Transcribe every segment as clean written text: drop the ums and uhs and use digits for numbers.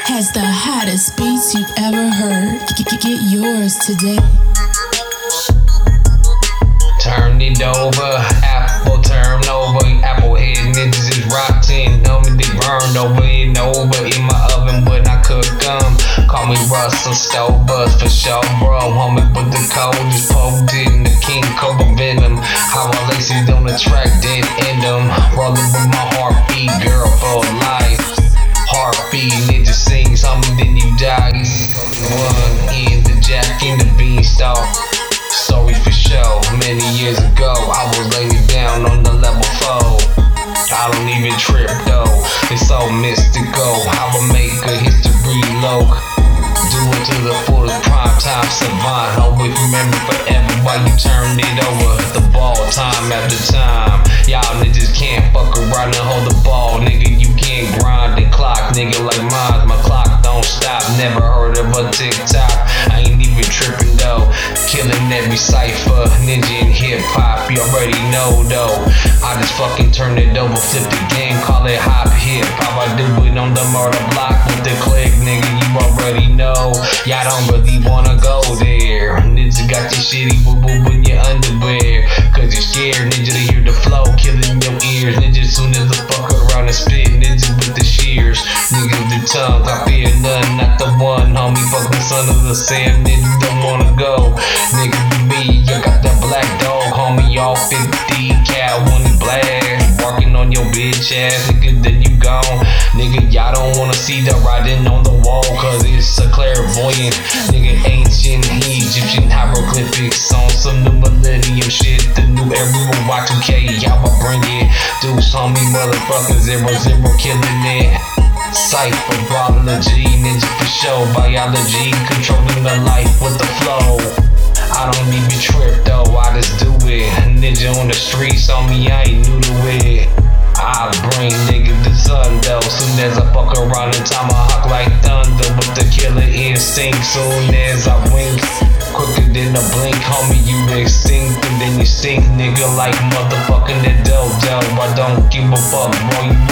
has the hottest beats you've ever heard. Get yours today. Turn it over, apple turn over. Apple head niggas is rotten. Know me, they burned over and over in my oven when I cook them. Call me Russell Stobus for sure, bro. Homie, but the code is poked in the King Cobra venom. How I lace it on the track, dead end them. Rolling with my heartbeat, girl, for life. Heartbeat, nigga sing something, then you die. One in the jack in the beanstalk. Story for show. Many years ago, I was laying down on the level 4. I don't even trip though. It's so mystical. How I make a history low. Do it to the fullest, prime time savant. Always remember forever while you turn it over. The ball time after time. Y'all niggas can't fuck around and hold the ball, nigga. You can't grind the clock, nigga, like mine. My clock don't stop. Never heard of a TikTok. I ain't even tripping though. Killing every cipher, ninja and hip hop. You already know though. I just fucking turn it over, flip the game, call it hop hip hop. I do it on the murder block with the click, nigga. You already know. Y'all don't really wanna go there. Ninja got your shitty boo boo in your underwear. Cause you're scared, ninja, to hear the flow, killing your ears. Ninja, soon as the fuck around and spit, ninja with the shears. Nigga with the tongue, I fear none, not the one. Homie, fucking son of the Sam, ninja don't wanna go. Nigga be me, you got that black dog, homie, all 50 cal when he blast. Barking on your bitch ass, nigga, then you gone. Nigga, y'all don't wanna see the writing on the wall, cause it's a clairvoyant. Nigga, ancient Egyptian hieroglyphics on some new millennium shit. The new era will Y2K, y'all will bring it. Deuce, homie, motherfucking 0-0 killing it. Cypher, biology, ninja for show. Biology, controlling the life with the flow. I don't even trip though, I just do it. Ninja on the streets on me, I ain't new to it. I bring nigga the sun though. Soon as I fuck around in time, I hawk like thunder with the killer instinct. Soon as I wink, quicker than a blink, homie, you extinct. And then you sink, nigga, like motherfucking the dodo. I don't give a fuck, bro, you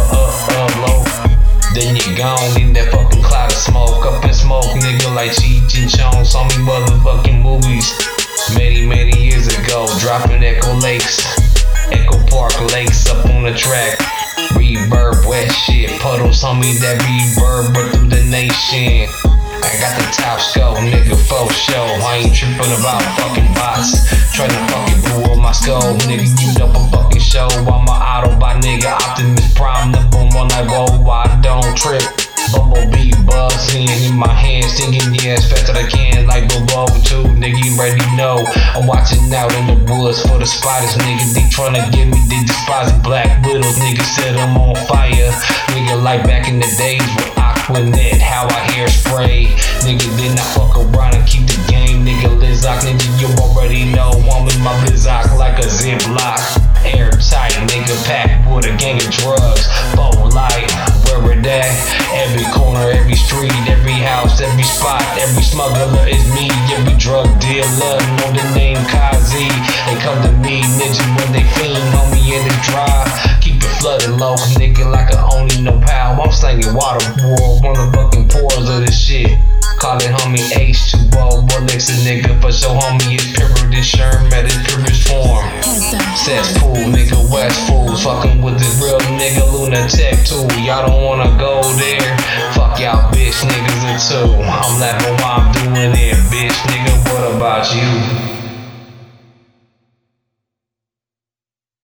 low. Then you gone in that fucking cloud of smoke. Up in smoke, nigga, like Cheech and Chong. Saw me motherfucking movies many years ago. Dropping Echo Lakes, Echo Park Lakes up on the track. Reverb, wet shit, puddles, homie, that reverb but through the nation. I got the top scope, nigga, faux show. I ain't tripping about fucking bots. Tryna fucking boo on my skull, nigga, you up a fucking show. I'm a Autobot, nigga, Optimus Prime, the boom on that roll. I don't trip. Bumblebee buzzing in my hand, singing yeah as fast as I can, like Bobo too, nigga, you already know. I'm watching out in the woods for the spiders, nigga. They tryna get me, they despise black widows, nigga. Set them on fire, nigga, like back in the days with Aquanet, how I hairspray, nigga. Then I fuck around and keep the game, nigga. Lizzock, nigga, you already know. I'm in my Lizzock like a Ziploc, airtight, nigga, packed with a gang of drugs. Bow light, where it at? Every corner, every street, every house, every spot, every smuggler is me. Every drug dealer know the name Kazi. They come to me, ninja, when they fiend, homie, in the drive. Keep it flooded low, nigga, like I only know how. I'm slanging water war, motherfucking pores of this shit. Call it homie H2O, bullets a nigga for sure, homie. It's purer than Sherm at its purest form. Cesspool, nigga, West fools, fucking with this real nigga lunatic too. Y'all don't wanna go there. Fuck y'all bitch niggas or two. I'm laughing while I'm doing it, bitch nigga. What about you?